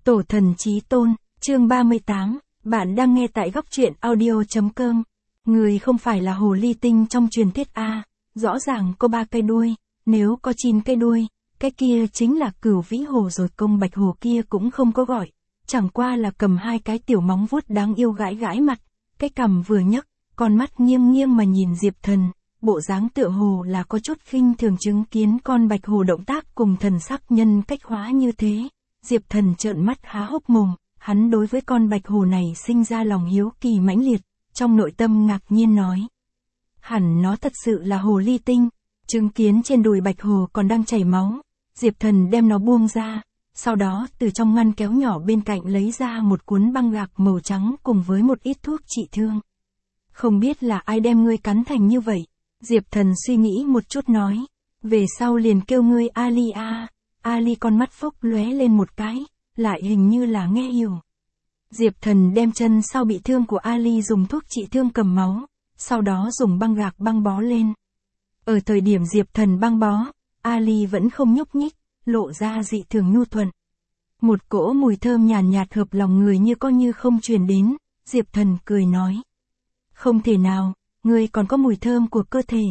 Tổ thần chí tôn, chương 38, bạn đang nghe tại góc truyện audio.com. Người không phải là hồ ly tinh trong truyền thuyết A, rõ ràng có 3 cây đuôi, nếu có 9 cây đuôi, cái kia chính là Cửu Vĩ Hồ rồi. Công bạch hồ kia cũng không có gọi, chẳng qua là cầm 2 cái tiểu móng vuốt đáng yêu gãi gãi mặt, cái cằm vừa nhấc, con mắt nghiêng nghiêng mà nhìn Diệp Thần, bộ dáng tựa hồ là có chút khinh thường chứng kiến con bạch hồ động tác cùng thần sắc nhân cách hóa như thế. Diệp Thần trợn mắt há hốc mồm, hắn đối với con bạch hồ này sinh ra lòng hiếu kỳ mãnh liệt, trong nội tâm ngạc nhiên nói. Hẳn nó thật sự là hồ ly tinh, chứng kiến trên đùi bạch hồ còn đang chảy máu, Diệp Thần đem nó buông ra, sau đó từ trong ngăn kéo nhỏ bên cạnh lấy ra một cuốn băng gạc màu trắng cùng với một ít thuốc trị thương. Không biết là ai đem ngươi cắn thành như vậy, Diệp Thần suy nghĩ một chút nói, về sau liền kêu ngươi Ali a. Ali con mắt phốc lóe lên một cái, lại hình như là nghe hiểu. Diệp Thần đem chân sau bị thương của Ali dùng thuốc trị thương cầm máu, sau đó dùng băng gạc băng bó lên. Ở thời điểm Diệp Thần băng bó, Ali vẫn không nhúc nhích, lộ ra dị thường nhu thuận. Một cỗ mùi thơm nhàn nhạt hợp lòng người như có như không truyền đến, Diệp Thần cười nói. Không thể nào, ngươi còn có mùi thơm của cơ thể.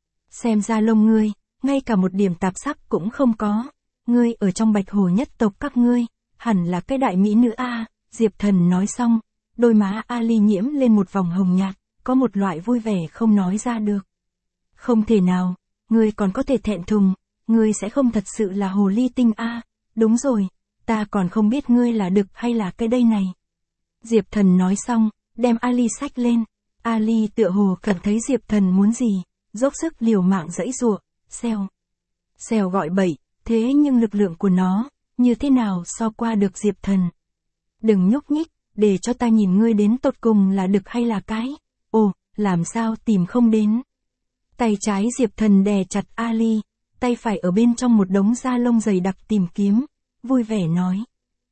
Xem ra lông ngươi, ngay cả một điểm tạp sắc cũng không có. Ngươi ở trong bạch hồ nhất tộc các ngươi, hẳn là cái đại mỹ nữ a. Diệp Thần nói xong, đôi má Ali nhiễm lên một vòng hồng nhạt, có một loại vui vẻ không nói ra được. Không thể nào, ngươi còn có thể thẹn thùng, ngươi sẽ không thật sự là hồ ly tinh a. Đúng rồi, ta còn không biết ngươi là đực hay là cái đây này. Diệp Thần nói xong, đem Ali xách lên. Ali tựa hồ cảm thấy Diệp Thần muốn gì, dốc sức liều mạng giãy giụa, xèo. Xèo gọi bậy, thế nhưng lực lượng của nó, như thế nào so qua được Diệp Thần. Đừng nhúc nhích, để cho ta nhìn ngươi đến tột cùng là đực hay là cái. Ồ, làm sao tìm không đến. Tay trái Diệp Thần đè chặt Ali, tay phải ở bên trong một đống da lông dày đặc tìm kiếm, vui vẻ nói.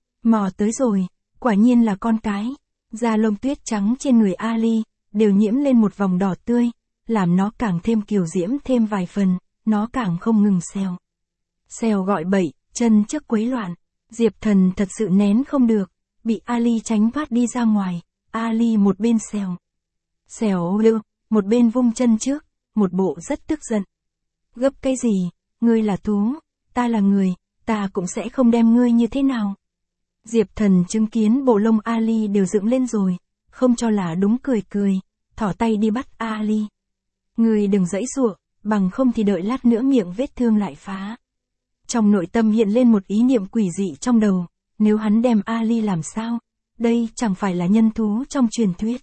Mò tới rồi, quả nhiên là con cái. Da lông tuyết trắng trên người Ali, đều nhiễm lên một vòng đỏ tươi, làm nó càng thêm kiều diễm thêm vài phần, nó càng không ngừng xèo. Xèo gọi bậy, chân trước quấy loạn, Diệp Thần thật sự nén không được, bị Ali tránh thoát đi ra ngoài, Ali một bên xèo. Xèo lư, một bên vung chân trước, một bộ rất tức giận. Gấp cái gì, ngươi là thú, ta là người, ta cũng sẽ không đem ngươi như thế nào. Diệp Thần chứng kiến bộ lông Ali đều dựng lên rồi, không cho là đúng cười cười, thỏ tay đi bắt Ali. Ngươi đừng giãy giụa, bằng không thì đợi lát nữa miệng vết thương lại phá. Trong nội tâm hiện lên một ý niệm quỷ dị trong đầu, nếu hắn đem Ali làm sao, đây chẳng phải là nhân thú trong truyền thuyết.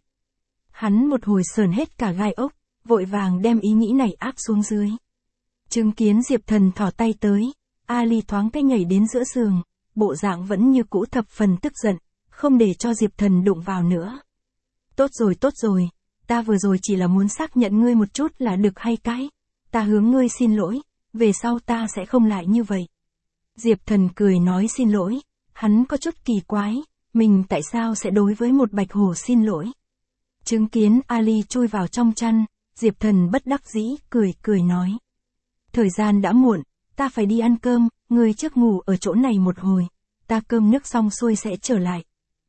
Hắn một hồi sờn hết cả gai ốc, vội vàng đem ý nghĩ này áp xuống dưới. Chứng kiến Diệp Thần thỏ tay tới, Ali thoáng cái nhảy đến giữa giường, bộ dạng vẫn như cũ thập phần tức giận, không để cho Diệp Thần đụng vào nữa. Tốt rồi, ta vừa rồi chỉ là muốn xác nhận ngươi một chút là đực hay cái. Ta hướng ngươi xin lỗi, về sau ta sẽ không lại như vậy. Diệp Thần cười nói xin lỗi, hắn có chút kỳ quái, mình tại sao sẽ đối với một bạch hồ xin lỗi. Chứng kiến Ali chui vào trong chăn, Diệp Thần bất đắc dĩ, cười nói. Thời gian đã muộn, ta phải đi ăn cơm, ngươi trước ngủ ở chỗ này một hồi, ta cơm nước xong xuôi sẽ trở lại.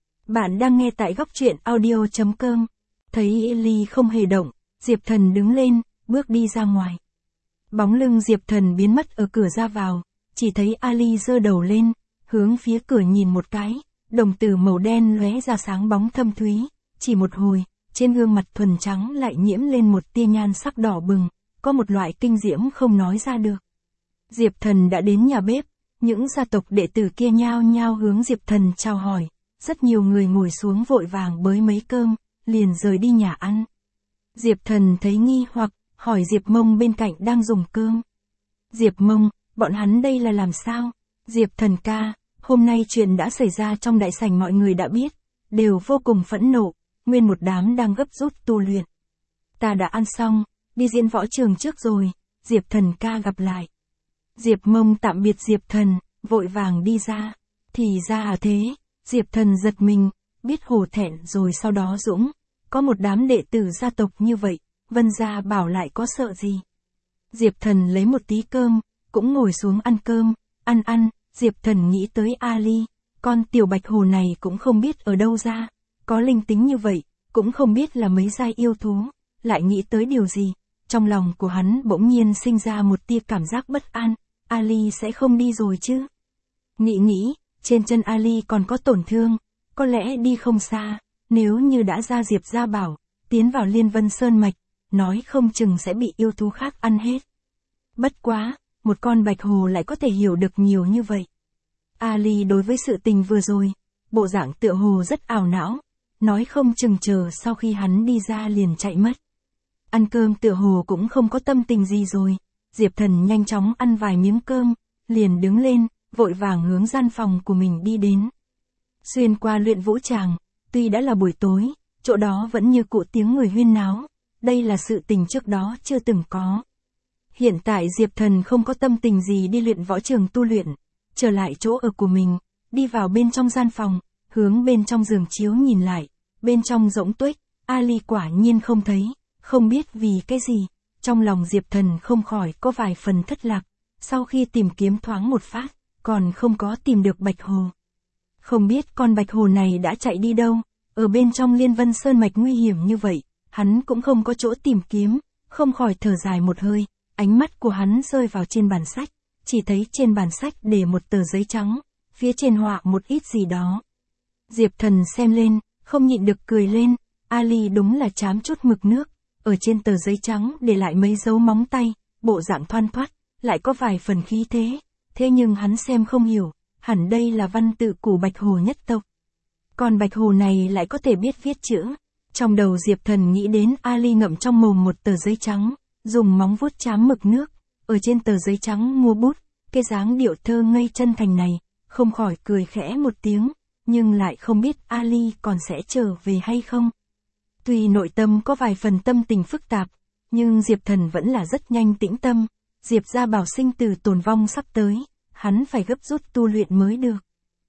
Bạn đang nghe tại góc truyện audio.com. Thấy Ali không hề động, Diệp Thần đứng lên, bước đi ra ngoài. Bóng lưng Diệp Thần biến mất ở cửa ra vào, chỉ thấy Ali giơ đầu lên, hướng phía cửa nhìn một cái, đồng tử màu đen lóe ra sáng bóng thâm thúy, chỉ một hồi, trên gương mặt thuần trắng lại nhiễm lên một tia nhan sắc đỏ bừng, có một loại kinh diễm không nói ra được. Diệp Thần đã đến nhà bếp, những gia tộc đệ tử kia nhao nhao hướng Diệp Thần chào hỏi, rất nhiều người ngồi xuống vội vàng bới mấy cơm, liền rời đi nhà ăn. Diệp Thần thấy nghi hoặc, hỏi Diệp Mông bên cạnh đang dùng cơm. Diệp Mông, bọn hắn đây là làm sao? Diệp Thần ca, hôm nay chuyện đã xảy ra trong đại sảnh mọi người đã biết, đều vô cùng phẫn nộ, nguyên một đám đang gấp rút tu luyện. Ta đã ăn xong, đi diễn võ trường trước rồi, Diệp Thần ca gặp lại. Diệp Mông tạm biệt Diệp Thần, vội vàng đi ra. Thì ra à thế, Diệp Thần giật mình, biết hổ thẹn rồi sau đó dũng. Có một đám đệ tử gia tộc như vậy, Vân gia bảo lại có sợ gì. Diệp Thần lấy một tí cơm, cũng ngồi xuống ăn cơm, ăn, Diệp Thần nghĩ tới Ali, con tiểu bạch hồ này cũng không biết ở đâu ra, có linh tính như vậy, cũng không biết là mấy giai yêu thú, lại nghĩ tới điều gì. Trong lòng của hắn bỗng nhiên sinh ra một tia cảm giác bất an, Ali sẽ không đi rồi chứ. Nghĩ, trên chân Ali còn có tổn thương, có lẽ đi không xa, nếu như đã ra Diệp Gia Bảo, tiến vào Liên Vân Sơn Mạch, nói không chừng sẽ bị yêu thú khác ăn hết. Bất quá, một con bạch hồ lại có thể hiểu được nhiều như vậy. Ali đối với sự tình vừa rồi, bộ dạng tựa hồ rất ảo não, nói không chừng chờ sau khi hắn đi ra liền chạy mất. Ăn cơm tựa hồ cũng không có tâm tình gì rồi, Diệp Thần nhanh chóng ăn vài miếng cơm, liền đứng lên, vội vàng hướng gian phòng của mình đi đến. Xuyên qua luyện vũ tràng, tuy đã là buổi tối, chỗ đó vẫn như cũ tiếng người huyên náo, đây là sự tình trước đó chưa từng có. Hiện tại Diệp Thần không có tâm tình gì đi luyện võ trường tu luyện, trở lại chỗ ở của mình, đi vào bên trong gian phòng, hướng bên trong giường chiếu nhìn lại, bên trong rỗng tuếch, Ali quả nhiên không thấy, không biết vì cái gì, trong lòng Diệp Thần không khỏi có vài phần thất lạc, sau khi tìm kiếm thoáng một phát, còn không có tìm được bạch hồ. Không biết con bạch hồ này đã chạy đi đâu, ở bên trong Liên Vân Sơn Mạch nguy hiểm như vậy, hắn cũng không có chỗ tìm kiếm, không khỏi thở dài một hơi, ánh mắt của hắn rơi vào trên bàn sách, chỉ thấy trên bàn sách để một tờ giấy trắng, phía trên họa một ít gì đó. Diệp Thần xem lên, không nhịn được cười lên, Ali đúng là chám chút mực nước, ở trên tờ giấy trắng để lại mấy dấu móng tay, bộ dạng thoăn thoắt, lại có vài phần khí thế nhưng hắn xem không hiểu, hẳn đây là văn tự của bạch hồ nhất tộc. Còn bạch hồ này lại có thể biết viết chữ. Trong đầu Diệp Thần nghĩ đến Ali ngậm trong mồm một tờ giấy trắng, dùng móng vuốt chám mực nước, ở trên tờ giấy trắng mua bút, cái dáng điệu thơ ngây chân thành này, không khỏi cười khẽ một tiếng, nhưng lại không biết Ali còn sẽ trở về hay không. Tuy nội tâm có vài phần tâm tình phức tạp, nhưng Diệp Thần vẫn là rất nhanh tĩnh tâm, Diệp Gia Bảo sinh tử tồn vong sắp tới, hắn phải gấp rút tu luyện mới được.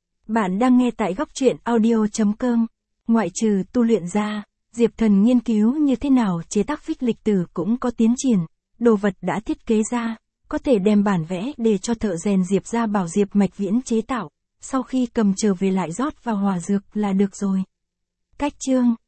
Bạn đang nghe tại góc truyện audio.com. Ngoại trừ tu luyện ra, Diệp Thần nghiên cứu như thế nào chế tác phích lịch tử cũng có tiến triển, đồ vật đã thiết kế ra, có thể đem bản vẽ để cho thợ rèn Diệp Gia Bảo Diệp Mạch Viễn chế tạo, sau khi cầm trở về lại rót vào hỏa dược là được rồi. Cách chương